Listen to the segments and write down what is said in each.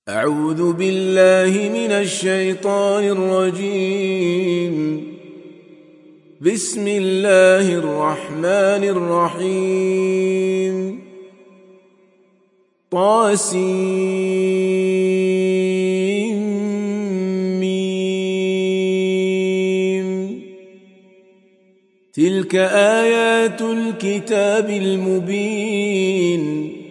أعوذ بالله من الشيطان الرجيم. بسم الله الرحمن الرحيم. طاسيم. تلك آيات الكتاب المبين.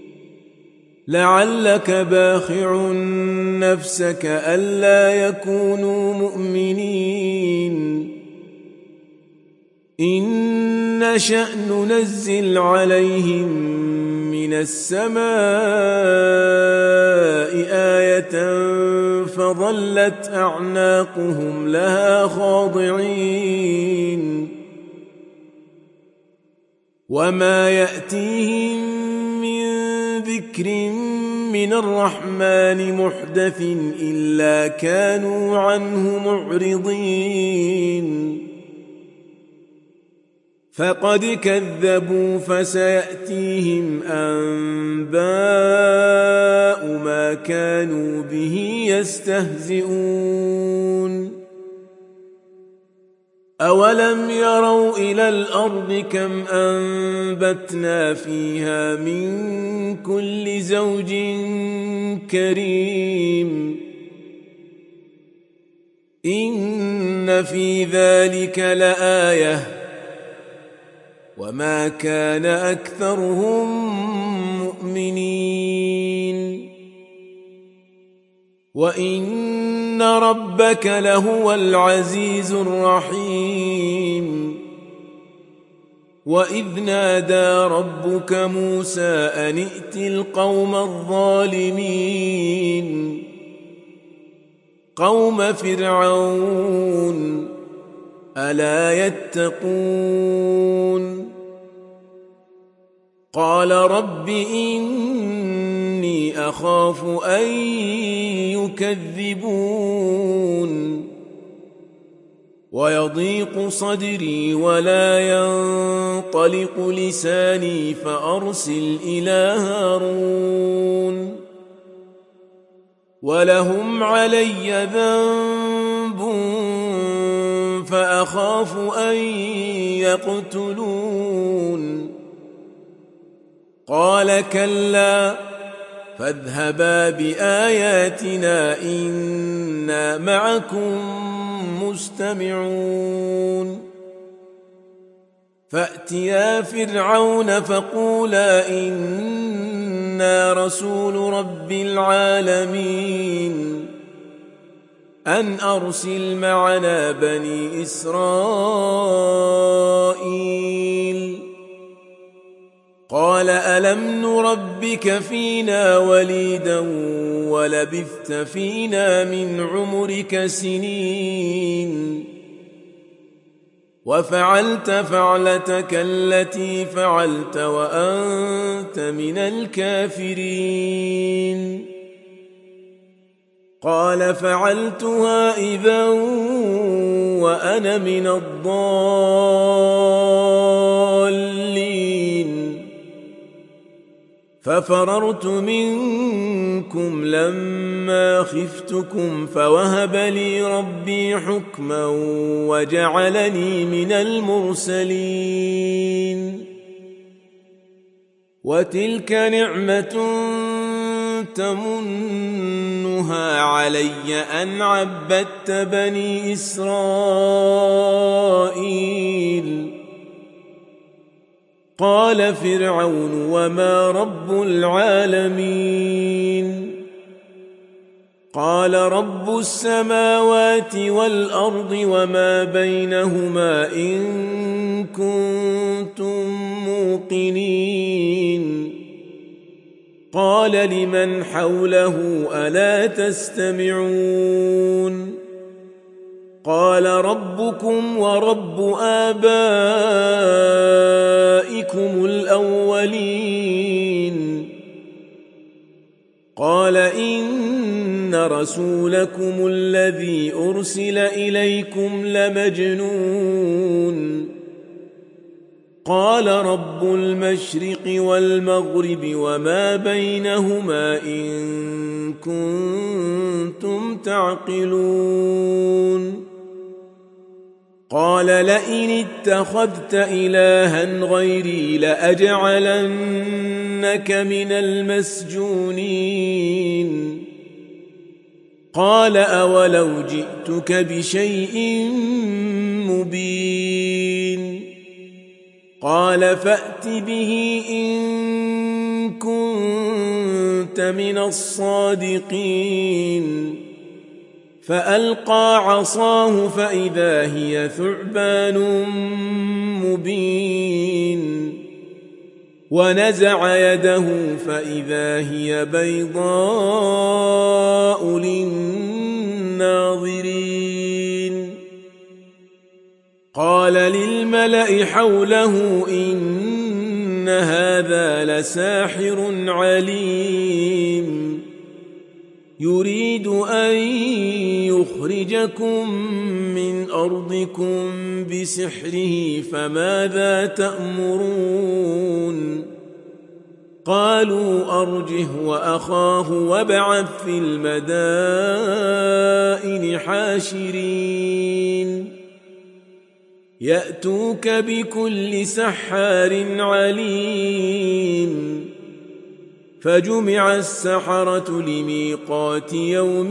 لعلك باخع نفسك ألا يكونوا مؤمنين إن نشأ ننزل عليهم من السماء آية فظلت أعناقهم لها خاضعين وما يأتيهم ذكر من الرحمن محدث إلا كانوا عنه معرضين فقد كذبوا فسيأتيهم أنباء ما كانوا به يستهزئون أولم يروا إلى الأرض كم أنبتنا فيها من كل زوج كريم إن في ذلك لآية وما كان أكثرهم مؤمنين وإن ربك لهو العزيز الرحيم وإذ نادى ربك موسى أن ائت القوم الظالمين قوم فرعون ألا يتقون قال رب إني أخاف أن يكذبون ويضيق صدري ولا ينطلق لساني فأرسل إلى هارون ولهم علي ذنب فأخاف أن يقتلون قال كلا فاذهبا بآياتنا إنا معكم مستمعون فأتيا فرعون فقولا إنا رسول رب العالمين أن أرسل معنا بني إسرائيل قال ألم نربك فينا وليدا ولبثت فينا من عمرك سنين وفعلت فعلتك التي فعلت وأنت من الكافرين قال فعلتها إذا وأنا من الضالين ففررت منكم لما خفتكم فوهب لي ربي حكما وجعلني من المرسلين وتلك نعمة تمنها علي أن عبدت بني إسرائيل قال فرعون وما رب العالمين قال رب السماوات والأرض وما بينهما إن كنتم موقنين قال لمن حوله ألا تستمعون قال ربكم ورب آبائكم الأولين قال إن رسولكم الذي أرسل إليكم لمجنون قال رب المشرق والمغرب وما بينهما إن كنتم تعقلون قال لئن اتخذت إلها غيري لأجعلنك من المسجونين قال أولو جئتك بشيء مبين قال فأت به إن كنت من الصادقين فألقى عصاه فإذا هي ثعبان مبين ونزع يده فإذا هي بيضاء للناظرين قال للملأ حوله إن هذا لساحر عليم يريد أن يخرجكم من أرضكم بسحره فماذا تأمرون قالوا أرجه وأخاه وابعث في المدائن حاشرين يأتوك بكل سحار عليم فجمع السحرة لميقات يوم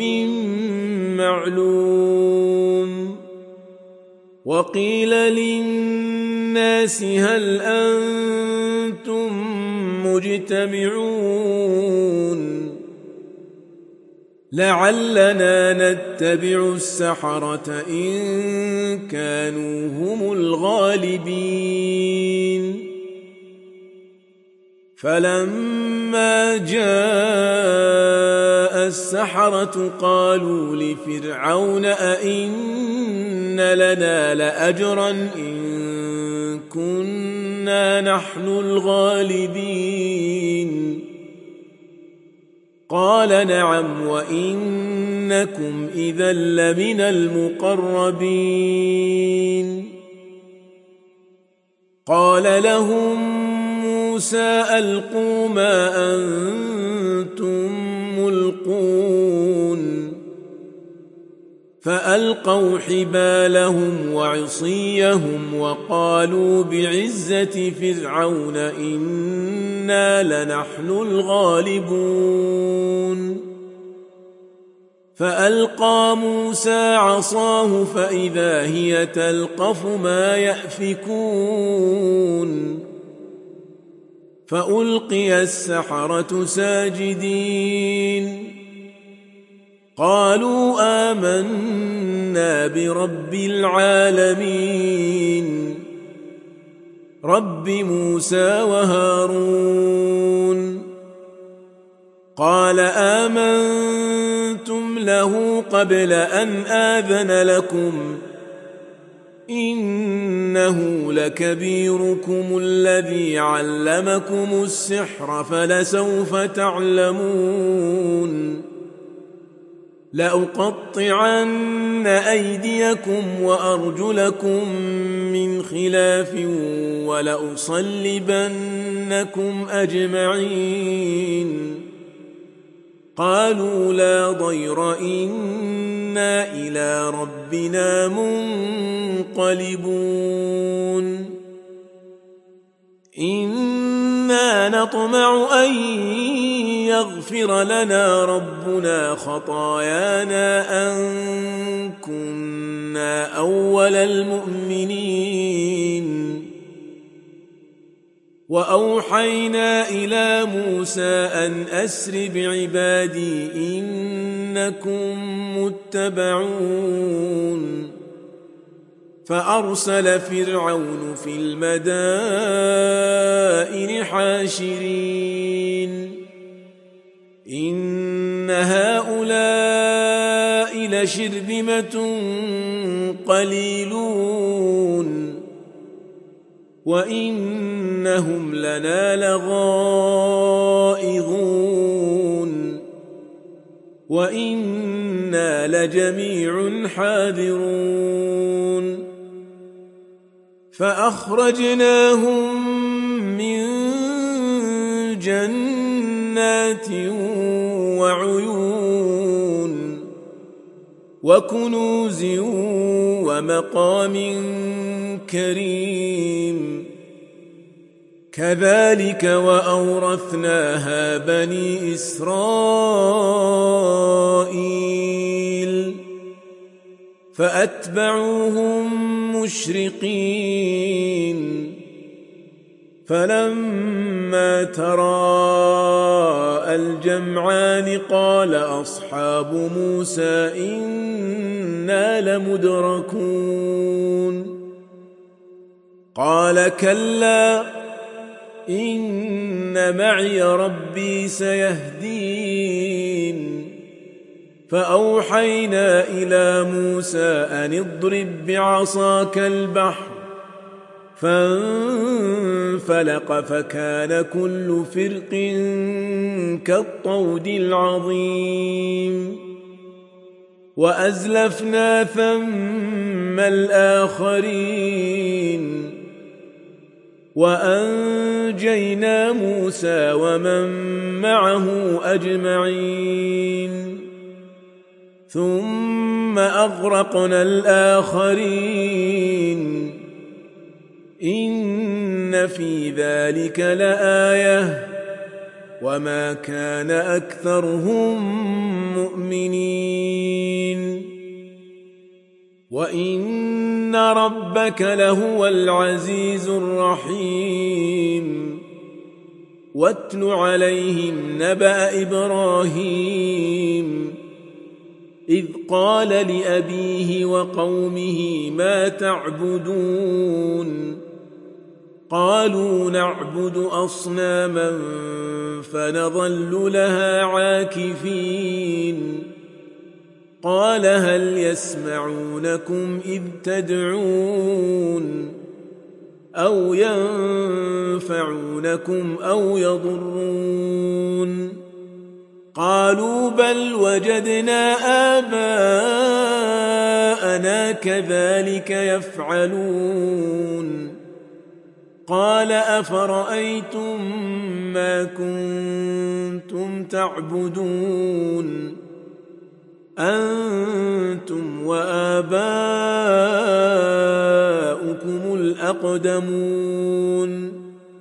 معلوم وقيل للناس هل أنتم مجتمعون لعلنا نتبع السحرة إن كانوا هم الغالبين فلما جاء السحرة قالوا لفرعون أئن لنا لأجرا إن كنا نحن الغالبين قال نعم وإنكم إذا لمن المقربين قال لهم موسى ألقوا ما أنتم ملقون فألقوا حبالهم وعصيهم وقالوا بعزة فرعون إنا لنحن الغالبون فألقى موسى عصاه فإذا هي تلقف ما يأفكون فألقي السحرة ساجدين قالوا آمنا برب العالمين رب موسى وهارون قال آمنتم له قبل أن آذن لكم إنه لكبيركم الذي علمكم السحر فلسوف تعلمون لأقطعن أيديكم وأرجلكم من خلاف ولأصلبنكم أجمعين قالوا لا ضير إنا إلى ربنا منقلبون إنا نطمع أن يغفر لنا ربنا خطايانا أن كنا أول المؤمنين وأوحينا إلى موسى أن أسر بعبادي إنكم متبعون فأرسل فرعون في المدائن حاشرين إن هؤلاء لشرذمة قليلون وإنهم لنا لغائظون وإنا لجميع حاذرون فأخرجناهم جنات وعيون وكنوز ومقام كريم كذلك وأورثناها بني إسرائيل فأتبعوهم مشرقين فلما تراءى الجمعان قال أصحاب موسى إنا لمدركون قال كلا إن معي ربي سيهدين فأوحينا إلى موسى أن اضرب بعصاك البحر فانفلق فكان كل فرق كالطود العظيم وأزلفنا ثم الآخرين وأنجينا موسى ومن معه أجمعين ثم أغرقنا الآخرين إن في ذلك لآية وما كان أكثرهم مؤمنين وإن ربك لهو العزيز الرحيم واتل عليهم نبأ إبراهيم إذ قال لأبيه وقومه ما تعبدون قالوا نعبد أصناما فنظل لها عاكفين قال هل يسمعونكم إذ تدعون أو ينفعونكم أو يضرون قالوا بل وجدنا آباءنا كذلك يفعلون قال أفرأيتم ما كنتم تعبدون أنتم وآباؤكم الأقدمون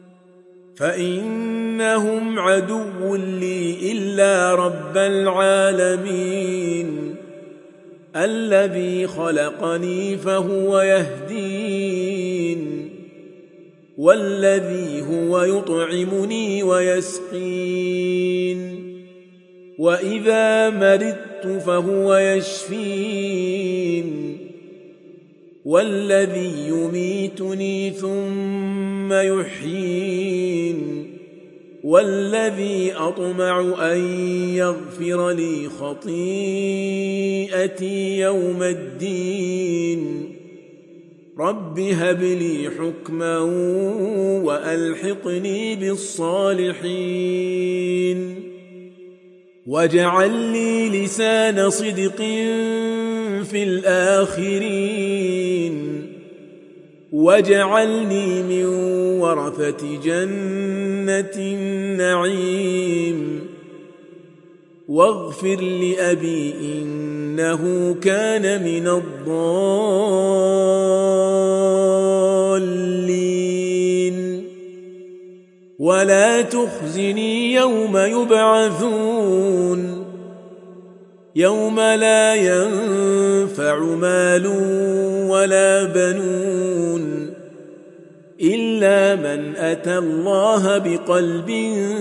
فإنهم عدو لي إلا رب العالمين الذي خلقني فهو يهدين والذي هو يطعمني ويسقين وإذا مرضت فهو يشفين والذي يميتني ثم يحيين والذي أطمع أن يغفر لي خطيئتي يوم الدين رب هب لي حكما وألحقني بالصالحين واجعل لي لسان صدق في الآخرين واجعلني من ورثة جنة النعيم واغفر لأبي إنه كان من الضالين ولا تخزني يوم يبعثون يوم لا ينفع مال ولا بنون إلا من أتى الله بقلب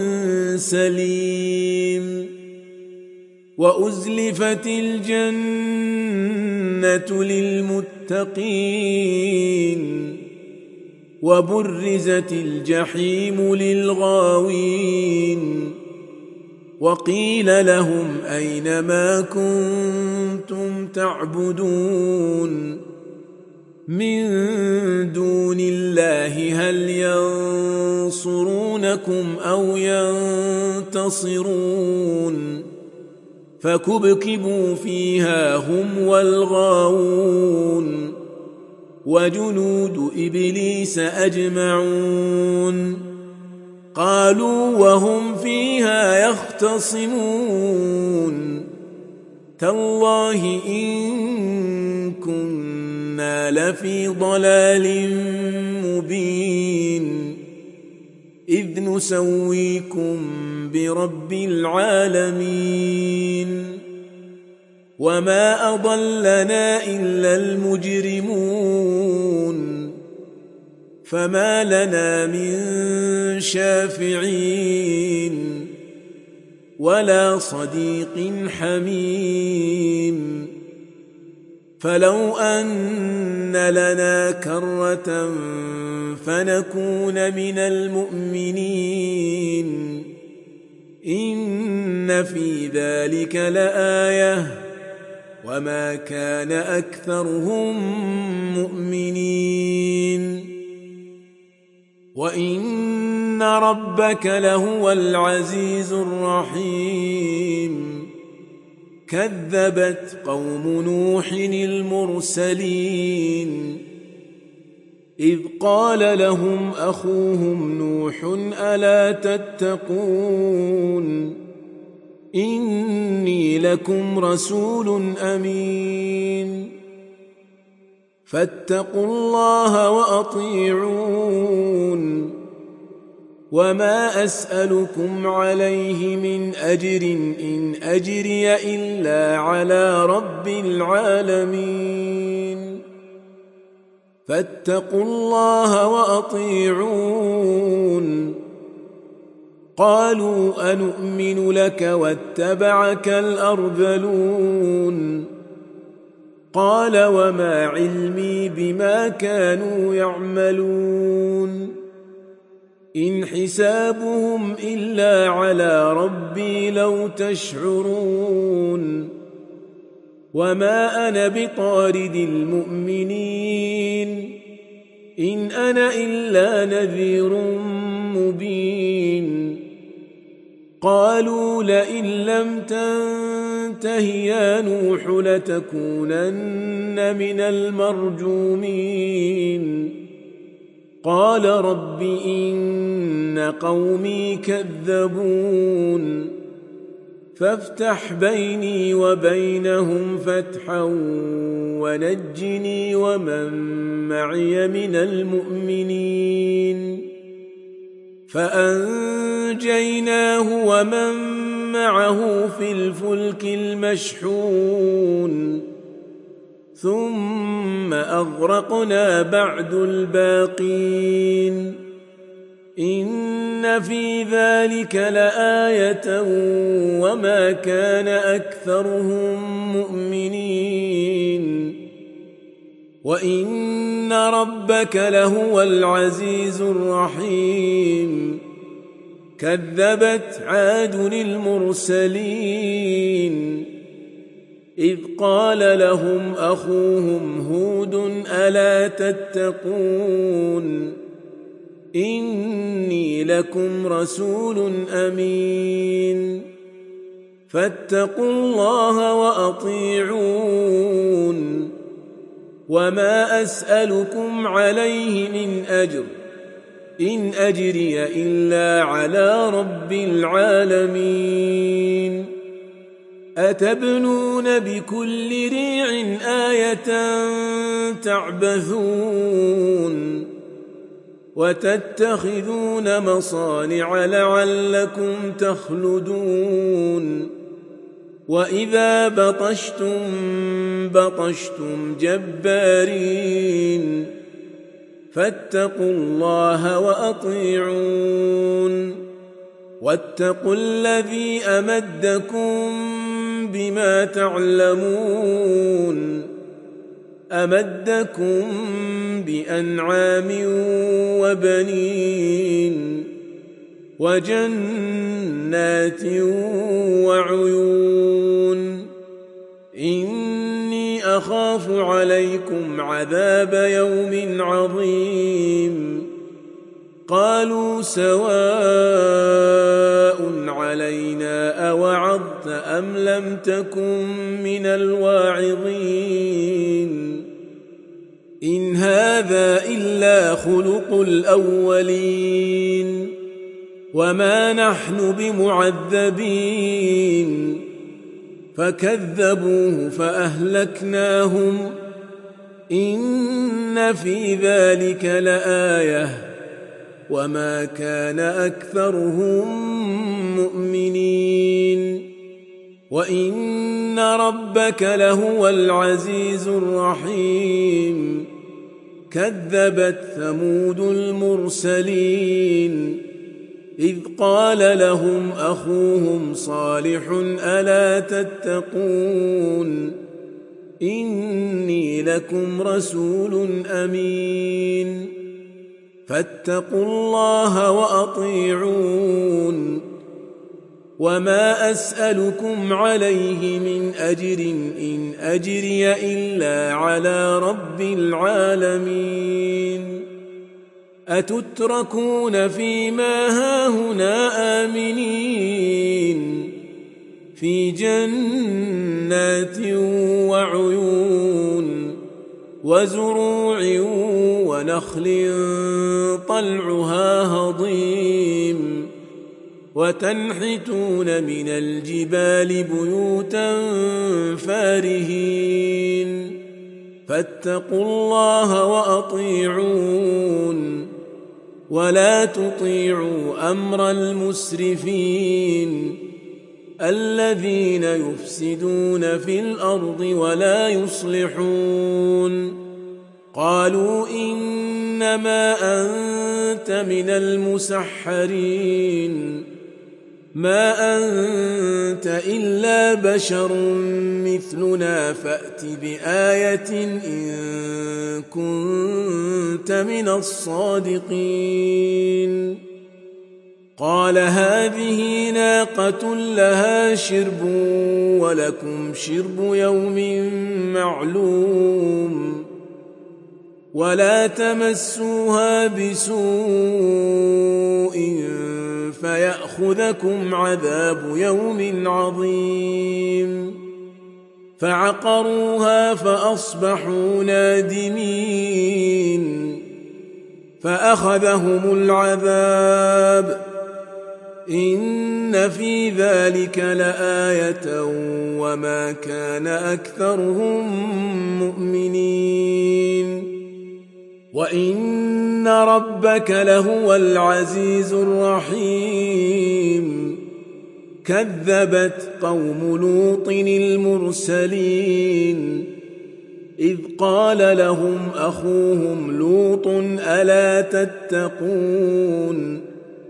سليم وأزلفت الجنة للمتقين وبرزت الجحيم للغاوين وقيل لهم أين ما كنتم تعبدون من دون الله هل ينصرونكم أو ينتصرون فكبكبوا فيها هم والغاوون وجنود إبليس أجمعون قالوا وهم فيها يختصمون تالله إن كنا لفي ضلال مبين إذ نسويكم برب العالمين وما أضلنا إلا المجرمون فما لنا من شافعين ولا صديق حميم فلو أن لنا كرة فنكون من المؤمنين إن في ذلك لآية وما كان أكثرهم مؤمنين وإن ربك لهو العزيز الرحيم كذبت قوم نوح المرسلين إذ قال لهم أخوهم نوح ألا تتقون إني لكم رسول أمين فاتقوا الله وأطيعون وما أسألكم عليه من أجر إن أجري إلا على رب العالمين فاتقوا الله وأطيعون قالوا أنؤمن لك واتبعك الأرذلون قال وما علمي بما كانوا يعملون إن حسابهم إلا على ربي لو تشعرون وما أنا بطارد المؤمنين إن أنا إلا نذير مبين قالوا لئن لم تنته يا نوح لتكونن من المرجومين قال رب إن قومي كذبون فافتح بيني وبينهم فتحا ونجني ومن معي من المؤمنين فأنجيناه ومن معه في الفلك المشحون ثم أغرقنا بعد الباقين إن في ذلك لآية وما كان أكثرهم مؤمنين وإن ربك لهو العزيز الرحيم كذبت عاد المرسلين إذ قال لهم أخوهم هود ألا تتقون إني لكم رسول أمين فاتقوا الله وأطيعون وما أسألكم عليه من أجر إن أجري إلا على رب العالمين أتبنون بكل ريع آية تعبثون وتتخذون مصانع لعلكم تخلدون وإذا بطشتم بطشتم جبارين فاتقوا الله وأطيعون واتقوا الذي أمدكم بما تعلمون أمدكم بأنعام وبنين وجنات وعيون إني أخاف عليكم عذاب يوم عظيم قالوا سواء علينا أوعظت أم لم تكن من الواعظين إن هذا إلا خلق الأولين وما نحن بمعذبين فكذبوه فأهلكناهم إن في ذلك لآية وما كان أكثرهم مؤمنين وإن ربك لهو العزيز الرحيم كذبت ثمود المرسلين إذ قال لهم أخوهم صالح ألا تتقون إني لكم رسول أمين فاتقوا الله وأطيعون وما أسألكم عليه من أجر إن أجري إلا على رب العالمين أتتركون فيما هاهنا آمنين في جنات وعيون وزروع ونخل طلعها هضيم وتنحتون من الجبال بيوتا فارهين فاتقوا الله وأطيعون ولا تطيعوا أمر المسرفين الذين يفسدون في الأرض ولا يصلحون قالوا إنما أنت من المسحرين ما أنت إلا بشر مثلنا فأت بآية إن كنت من الصادقين قال هذه ناقة لها شرب ولكم شرب يوم معلوم ولا تمسوها بسوء فيأخذكم عذاب يوم عظيم فعقروها فأصبحوا نادمين فأخذهم العذاب إن في ذلك لآية وما كان أكثرهم مؤمنين وإن ربك لهو العزيز الرحيم كذبت قوم لوط المرسلين إذ قال لهم أخوهم لوط ألا تتقون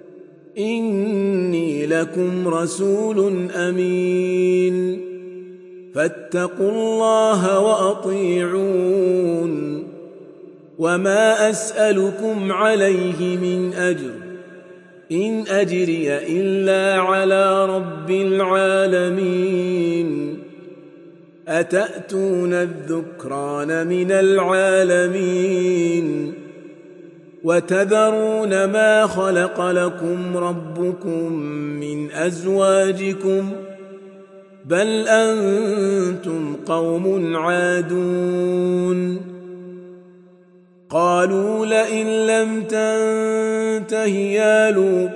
إني لكم رسول أمين فاتقوا الله وأطيعون وما أسألكم عليه من أجر إن أجري إلا على رب العالمين أتأتون الذكران من العالمين وتذرون ما خلق لكم ربكم من أزواجكم بل أنتم قوم عادون قالوا لئن لم تنته يا لوط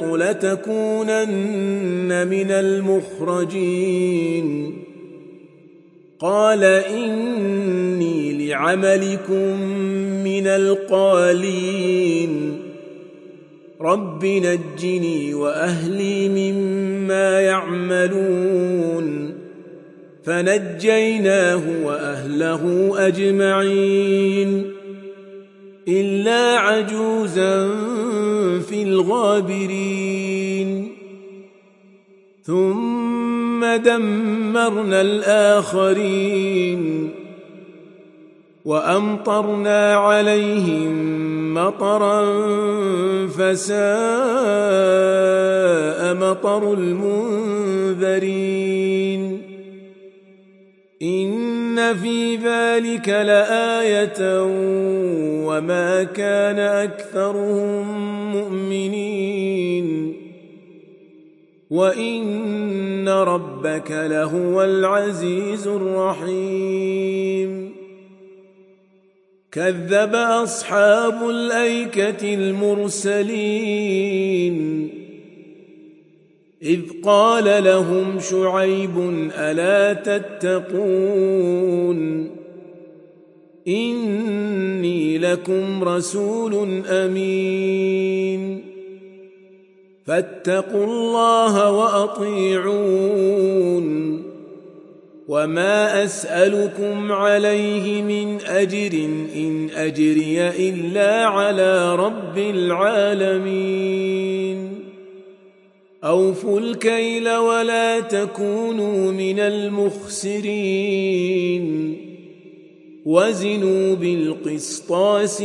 لتكونن من المخرجين قال إني لعملكم من القالين رب نجني وأهلي مما يعملون فنجيناه وأهله أجمعين إلا عجوزا في الغابرين ثم دمرنا الآخرين وأمطرنا عليهم مطرا فساء مطر المنذرين إن في ذلك لآية وما كان أكثرهم مؤمنين وإن ربك لهو العزيز الرحيم كذب أصحاب الأيكة المرسلين إذ قال لهم شعيب ألا تتقون إني لكم رسول أمين فاتقوا الله وأطيعون وما أسألكم عليه من أجر إن أجري إلا على رب العالمين أوفوا الكيل ولا تكونوا من المخسرين وزنوا بالقسطاس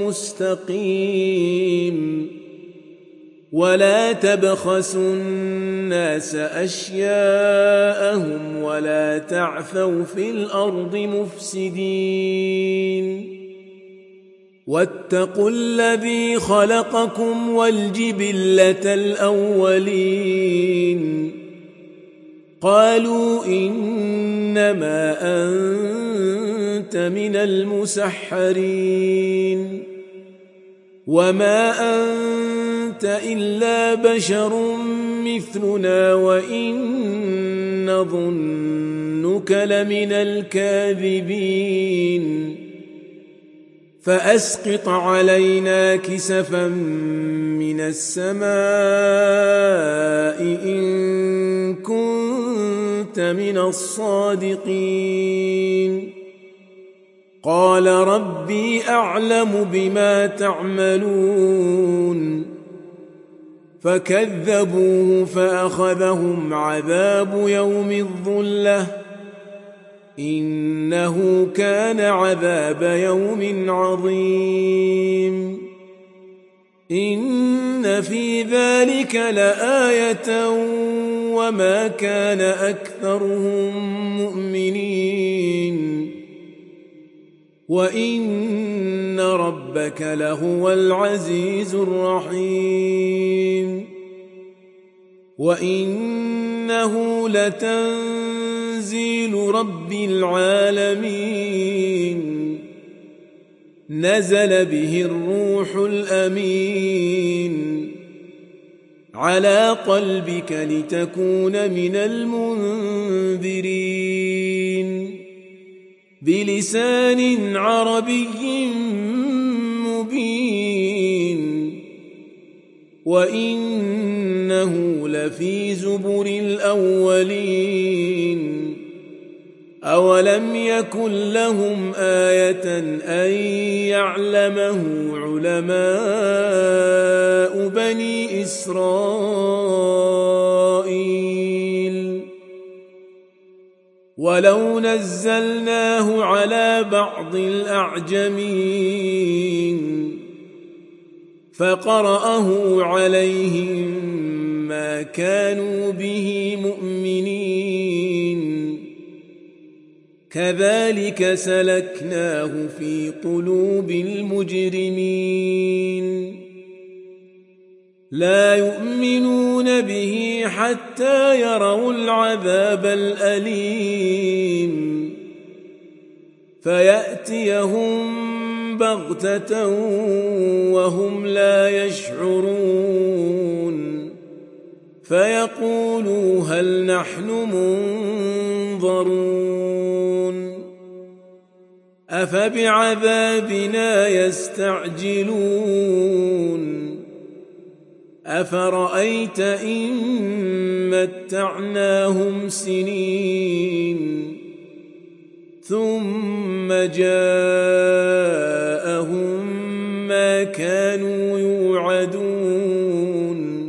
المستقيم ولا تبخسوا الناس أشياءهم ولا تعثوا في الأرض مفسدين واتقوا الذي خلقكم والجبلة الأولين قالوا إنما أنت من المسحرين وما أنت إلا بشر مثلنا وإن نظنك لمن الكاذبين فأسقط علينا كسفا من السماء إن كنت من الصادقين قال ربي أعلم بما تعملون فكذبوه فأخذهم عذاب يوم الظلة إنه كان عذاب يوم عظيم إن في ذلك لآية وما كان أكثرهم مؤمنين وإن ربك لهو العزيز الرحيم وإنه لتنزيل رب العالمين نزل به الروح الأمين على قلبك لتكون من المنذرين بلسان عربي مبين وإنه لفي زبر الأولين أولم يكن لهم آية أن يعلمه علماء بني إسرائيل ولو نزلناه على بعض الأعجمين فقرأه عليهم ما كانوا به مؤمنين كذلك سلكناه في قلوب المجرمين لا يؤمنون به حتى يروا العذاب الأليم فيأتيهم بغتة وهم لا يشعرون فيقولوا هل نحن منظرون أفبعذابنا يستعجلون أفرأيت إن متعناهم سنين ثم جاءهم ما كانوا يوعدون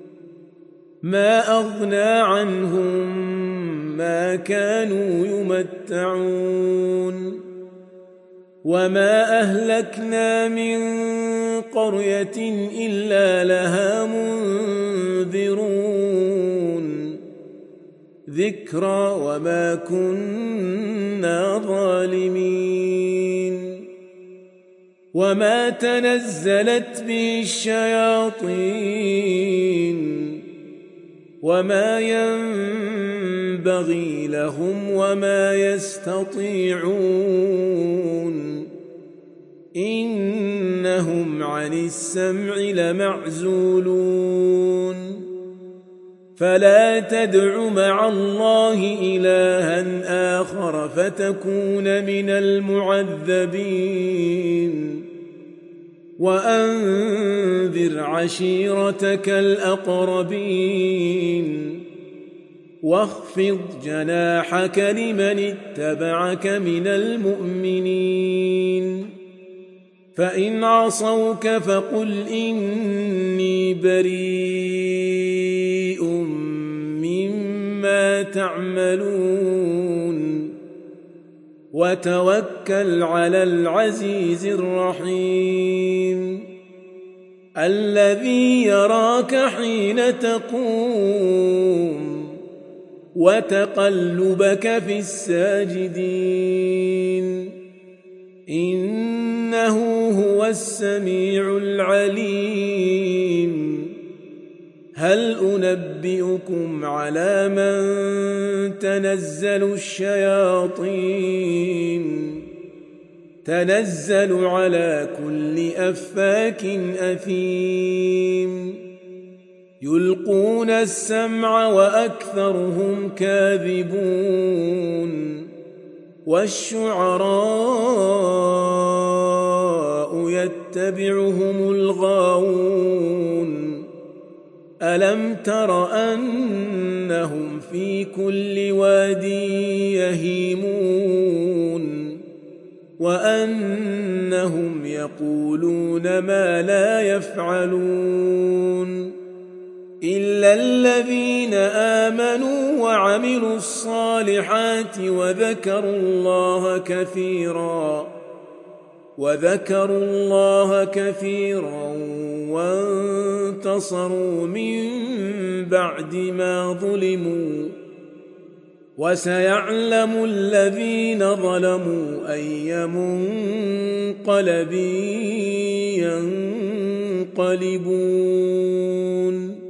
ما أغنى عنهم ما كانوا يمتعون وما أهلكنا من قرية إلا لها منذرون ذكرى وما كنا ظالمين وما تنزلت به الشياطين وما ينبغي لهم وما يستطيعون إنهم عن السمع لمعزولون فلا تدع مع الله إلها آخر فتكون من المعذبين وأنذر عشيرتك الأقربين واخفض جناحك لمن اتبعك من المؤمنين فإن عصوك فقل إني بريء مما تعملون وتوكل على العزيز الرحيم الذي يراك حين تقوم وتقلبك في الساجدين إنه هو السميع العليم هل أنبئكم على من تنزل الشياطين تنزل على كل أفاك أثيم يلقون السمع وأكثرهم كاذبون والشعراء يتبعهم الغاوون ألم تر أنهم في كل واد يهيمون وأنهم يقولون ما لا يفعلون إلا الذين آمنوا وعملوا الصالحات وذكروا الله كثيرا وانتصروا من بعد ما ظلموا وسيعلم الذين ظلموا أي منقلب ينقلبون